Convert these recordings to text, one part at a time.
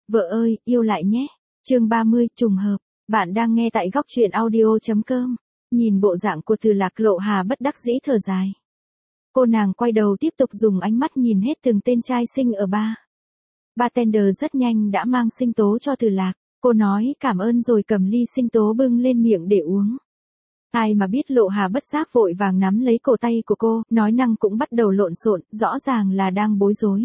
Vợ ơi, yêu lại nhé. Chương 30, trùng hợp. Bạn đang nghe tại góc truyện audio.com. Nhìn bộ dạng của Từ Lạc, Lộ Hà bất đắc dĩ thở dài. Cô nàng quay đầu tiếp tục dùng ánh mắt nhìn hết từng tên trai xinh ở bar. Bartender rất nhanh đã mang sinh tố cho Từ Lạc. Cô nói cảm ơn rồi cầm ly sinh tố bưng lên miệng để uống. Ai mà biết Lộ Hà bất giác vội vàng nắm lấy cổ tay của cô, nói năng cũng bắt đầu lộn xộn, rõ ràng là đang bối rối.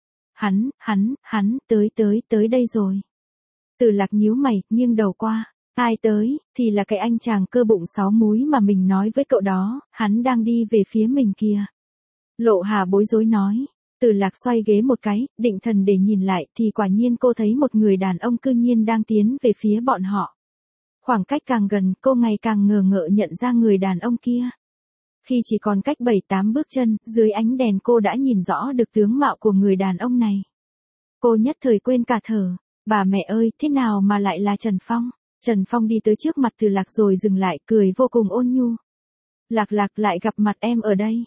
Hắn, tới đây rồi. Từ Lạc nhíu mày, nghiêng đầu qua. Ai tới, thì là cái anh chàng cơ bụng 6 múi mà mình nói với cậu đó, hắn đang đi về phía mình kìa. Lộ Hà bối rối nói. Từ Lạc xoay ghế một cái, định thần để nhìn lại thì quả nhiên cô thấy một người đàn ông cư nhiên đang tiến về phía bọn họ. Khoảng cách càng gần, cô ngày càng ngờ ngợ nhận ra người đàn ông kia. Khi chỉ còn cách 7-8 bước chân, dưới ánh đèn cô đã nhìn rõ được tướng mạo của người đàn ông này. Cô nhất thời quên cả thở. Bà mẹ ơi, thế nào mà lại là Trần Phong? Trần Phong đi tới trước mặt Từ Lạc rồi dừng lại, cười vô cùng ôn nhu. Lạc lại gặp mặt em ở đây.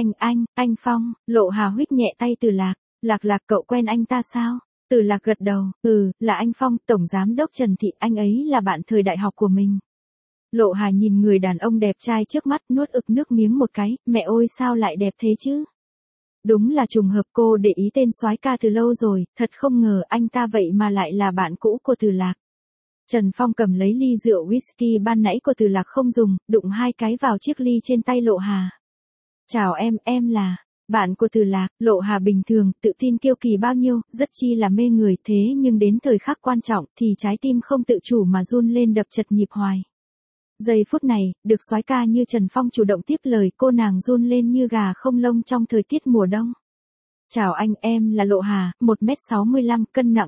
Anh Phong. Lộ Hà huých nhẹ tay Từ Lạc. Lạc cậu quen anh ta sao? Từ Lạc gật đầu, là anh Phong, tổng giám đốc Trần Thị, anh ấy là bạn thời đại học của mình. Lộ Hà nhìn người đàn ông đẹp trai trước mắt, nuốt ực nước miếng một cái, mẹ ơi sao lại đẹp thế chứ? Đúng là trùng hợp, cô để ý tên soái ca từ lâu rồi, thật không ngờ anh ta vậy mà lại là bạn cũ của Từ Lạc. Trần Phong cầm lấy ly rượu whisky ban nãy của Từ Lạc không dùng, đụng 2 cái vào chiếc ly trên tay Lộ Hà. Chào em là bạn của Từ Lạc. Lộ Hà bình thường, tự tin kiêu kỳ bao nhiêu, rất chi là mê người, thế nhưng đến thời khắc quan trọng thì trái tim không tự chủ mà run lên đập chật nhịp hoài. Giây phút này, được soái ca như Trần Phong chủ động tiếp lời, cô nàng run lên như gà không lông trong thời tiết mùa đông. Chào anh, em là Lộ Hà, 1m65, cân nặng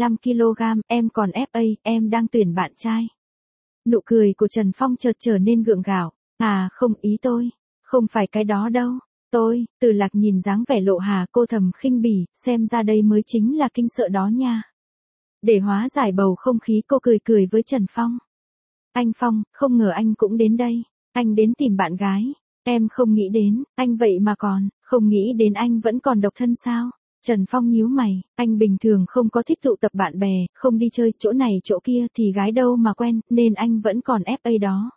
55kg, em còn FA, em đang tuyển bạn trai. Nụ cười của Trần Phong chợt trở nên gượng gạo. À không, ý tôi, không phải cái đó đâu. Từ Lạc nhìn dáng vẻ Lộ Hà, cô thầm khinh bỉ, xem ra đây mới chính là kinh sợ đó nha. Để hóa giải bầu không khí, cô cười với Trần Phong. Anh Phong, không ngờ anh cũng đến đây. Anh đến tìm bạn gái. Em không nghĩ đến, anh vậy mà còn, không nghĩ đến anh vẫn còn độc thân sao? Trần Phong nhíu mày, anh bình thường không có thích tụ tập bạn bè, không đi chơi chỗ này chỗ kia thì gái đâu mà quen, nên anh vẫn còn FA đó.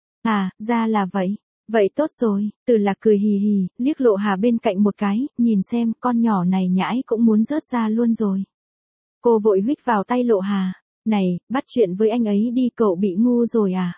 À, ra là vậy. Vậy tốt rồi. Từ Lạc cười hì hì, liếc Lộ Hà bên cạnh một cái, nhìn xem con nhỏ này nhãi cũng muốn rớt ra luôn rồi. Cô vội huých vào tay Lộ Hà. Này, bắt chuyện với anh ấy đi, cậu bị ngu rồi à?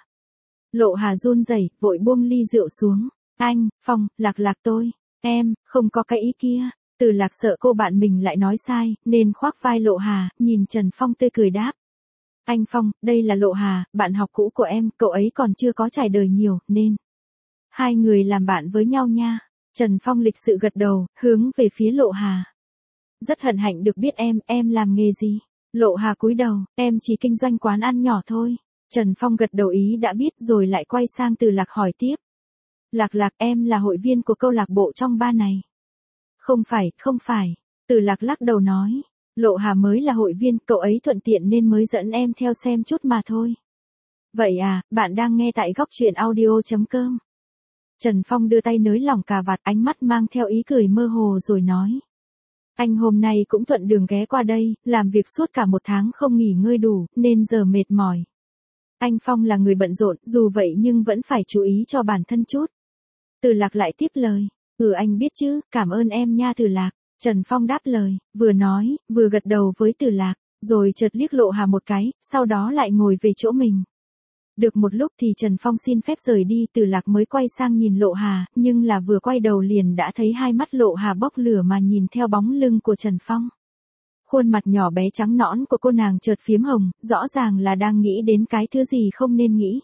Lộ Hà run rẩy, vội buông ly rượu xuống. Anh, Phong, Lạc tôi. Em, không có cái ý kia. Từ Lạc sợ cô bạn mình lại nói sai, nên khoác vai Lộ Hà, nhìn Trần Phong tươi cười đáp. Anh Phong, đây là Lộ Hà, bạn học cũ của em, cậu ấy còn chưa có trải đời nhiều, nên hai người làm bạn với nhau nha. Trần Phong lịch sự gật đầu, hướng về phía Lộ Hà. Rất hân hạnh được biết em làm nghề gì? Lộ Hà cúi đầu, em chỉ kinh doanh quán ăn nhỏ thôi. Trần Phong gật đầu ý đã biết rồi lại quay sang Từ Lạc hỏi tiếp. Lạc, em là hội viên của câu lạc bộ trong bar này. Không phải. Từ Lạc lắc đầu nói. Lộ Hà mới là hội viên, cậu ấy thuận tiện nên mới dẫn em theo xem chút mà thôi. Vậy à, bạn đang nghe tại góc truyện audio.com. Trần Phong đưa tay nới lỏng cà vạt, ánh mắt mang theo ý cười mơ hồ rồi nói. Anh hôm nay cũng thuận đường ghé qua đây, làm việc suốt cả 1 tháng không nghỉ ngơi đủ, nên giờ mệt mỏi. Anh Phong là người bận rộn, dù vậy nhưng vẫn phải chú ý cho bản thân chút. Từ Lạc lại tiếp lời. Anh biết chứ, cảm ơn em nha Từ Lạc. Trần Phong đáp lời, vừa nói, vừa gật đầu với Từ Lạc, rồi chợt liếc Lộ Hà một cái, sau đó lại ngồi về chỗ mình. Được một lúc thì Trần Phong xin phép rời đi, Từ Lạc mới quay sang nhìn Lộ Hà, nhưng là vừa quay đầu liền đã thấy hai mắt Lộ Hà bốc lửa mà nhìn theo bóng lưng của Trần Phong. Khuôn mặt nhỏ bé trắng nõn của cô nàng chợt phiếm hồng, rõ ràng là đang nghĩ đến cái thứ gì không nên nghĩ.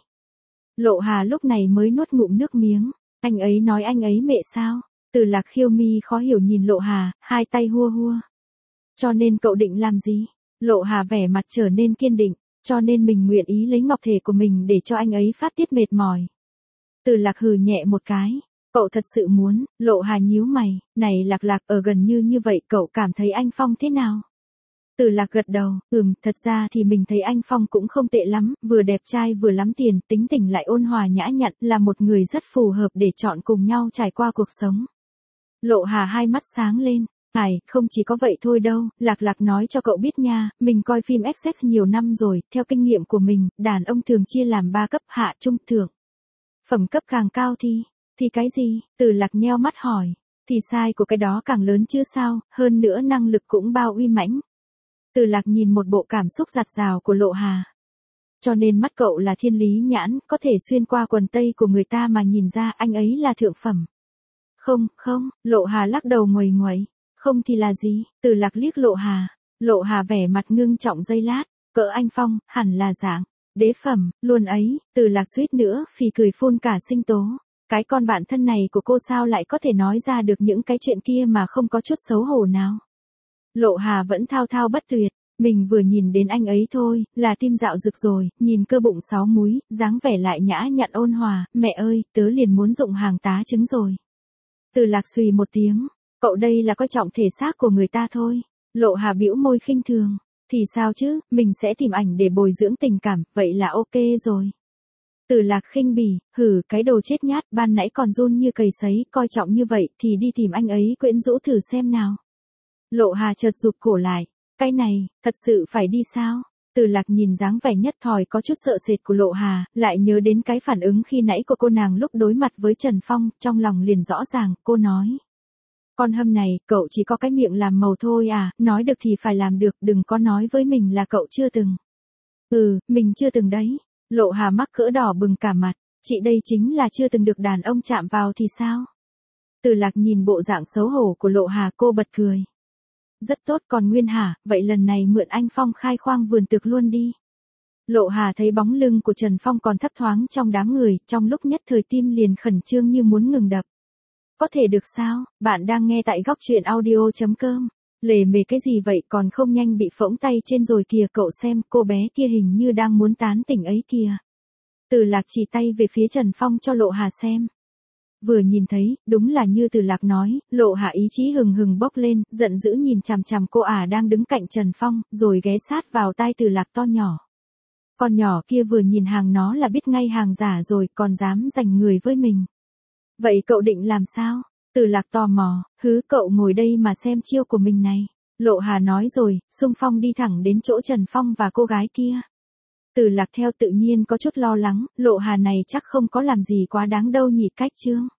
Lộ Hà lúc này mới nuốt ngụm nước miếng. Anh ấy nói anh ấy mẹ sao? Từ Lạc khiêu mi khó hiểu nhìn Lộ Hà, hai tay hua hua. Cho nên cậu định làm gì? Lộ Hà vẻ mặt trở nên kiên định. Cho nên mình nguyện ý lấy ngọc thể của mình để cho anh ấy phát tiết mệt mỏi. Từ Lạc hừ nhẹ một cái. Cậu thật sự muốn? Lộ Hà nhíu mày. Này Lạc, ở gần như vậy cậu cảm thấy anh Phong thế nào? Từ Lạc gật đầu. Thật ra thì mình thấy anh Phong cũng không tệ lắm, vừa đẹp trai vừa lắm tiền, tính tình lại ôn hòa nhã nhặn, là một người rất phù hợp để chọn cùng nhau trải qua cuộc sống. Lộ Hà hai mắt sáng lên. Không chỉ có vậy thôi đâu, Lạc Lạc nói cho cậu biết nha, mình coi phim XX nhiều năm rồi, theo kinh nghiệm của mình, đàn ông thường chia làm 3 cấp, hạ, trung, thượng. Phẩm cấp càng cao thì cái gì? Từ Lạc nheo mắt hỏi. Thì sai của cái đó càng lớn chứ sao, hơn nữa năng lực cũng bao uy mãnh. Từ Lạc nhìn một bộ cảm xúc dạt dào của Lộ Hà. Cho nên mắt cậu là thiên lý nhãn, có thể xuyên qua quần tây của người ta mà nhìn ra anh ấy là thượng phẩm. Không, Lộ Hà lắc đầu nguầy nguậy. Không thì là gì? Từ Lạc liếc Lộ Hà. Lộ Hà vẻ mặt ngưng trọng giây lát. Cỡ anh Phong, hẳn là dạng đế phẩm, luôn ấy. Từ Lạc suýt nữa phì cười phun cả sinh tố. Cái con bạn thân này của cô sao lại có thể nói ra được những cái chuyện kia mà không có chút xấu hổ nào. Lộ Hà vẫn thao thao bất tuyệt. Mình vừa nhìn đến anh ấy thôi, là tim dạo rực rồi, nhìn cơ bụng 6 múi, dáng vẻ lại nhã nhặn ôn hòa, mẹ ơi, tớ liền muốn dụng hàng tá trứng rồi. Từ Lạc xùy một tiếng, cậu đây là coi trọng thể xác của người ta thôi. Lộ Hà bĩu môi khinh thường, thì sao chứ, mình sẽ tìm ảnh để bồi dưỡng tình cảm, vậy là ok rồi. Từ Lạc khinh bỉ, cái đồ chết nhát, ban nãy còn run như cầy sấy, coi trọng như vậy thì đi tìm anh ấy quyến rũ thử xem nào. Lộ Hà chợt rụt cổ lại, cái này, thật sự phải đi sao? Từ Lạc nhìn dáng vẻ nhất thòi có chút sợ sệt của Lộ Hà, lại nhớ đến cái phản ứng khi nãy của cô nàng lúc đối mặt với Trần Phong, trong lòng liền rõ ràng, cô nói. Con hâm này, cậu chỉ có cái miệng làm màu thôi à, nói được thì phải làm được, đừng có nói với mình là cậu chưa từng. Mình chưa từng đấy. Lộ Hà mắc cỡ đỏ bừng cả mặt, chị đây chính là chưa từng được đàn ông chạm vào thì sao? Từ Lạc nhìn bộ dạng xấu hổ của Lộ Hà, cô bật cười. Rất tốt, còn Nguyên hả, vậy lần này mượn anh Phong khai khoang vườn tược luôn đi. Lộ Hà thấy bóng lưng của Trần Phong còn thấp thoáng trong đám người, trong lúc nhất thời tim liền khẩn trương như muốn ngừng đập. Có thể được sao, bạn đang nghe tại góc truyện audio.com. Lề mề cái gì vậy, còn không nhanh bị phỗng tay trên rồi kìa, cậu xem, cô bé kia hình như đang muốn tán tỉnh ấy kìa. Từ Lạc chỉ tay về phía Trần Phong cho Lộ Hà xem. Vừa nhìn thấy, đúng là như Từ Lạc nói, Lộ Hà ý chí hừng hừng bốc lên, giận dữ nhìn chằm chằm cô ả đang đứng cạnh Trần Phong, rồi ghé sát vào tai Từ Lạc to nhỏ. Con nhỏ kia vừa nhìn hàng nó là biết ngay hàng giả rồi, còn dám giành người với mình. Vậy cậu định làm sao? Từ Lạc tò mò, cậu ngồi đây mà xem chiêu của mình này. Lộ Hà nói rồi, xung phong đi thẳng đến chỗ Trần Phong và cô gái kia. Từ Lạc theo tự nhiên có chút lo lắng, Lộ Hà này chắc không có làm gì quá đáng đâu nhỉ, cách chương.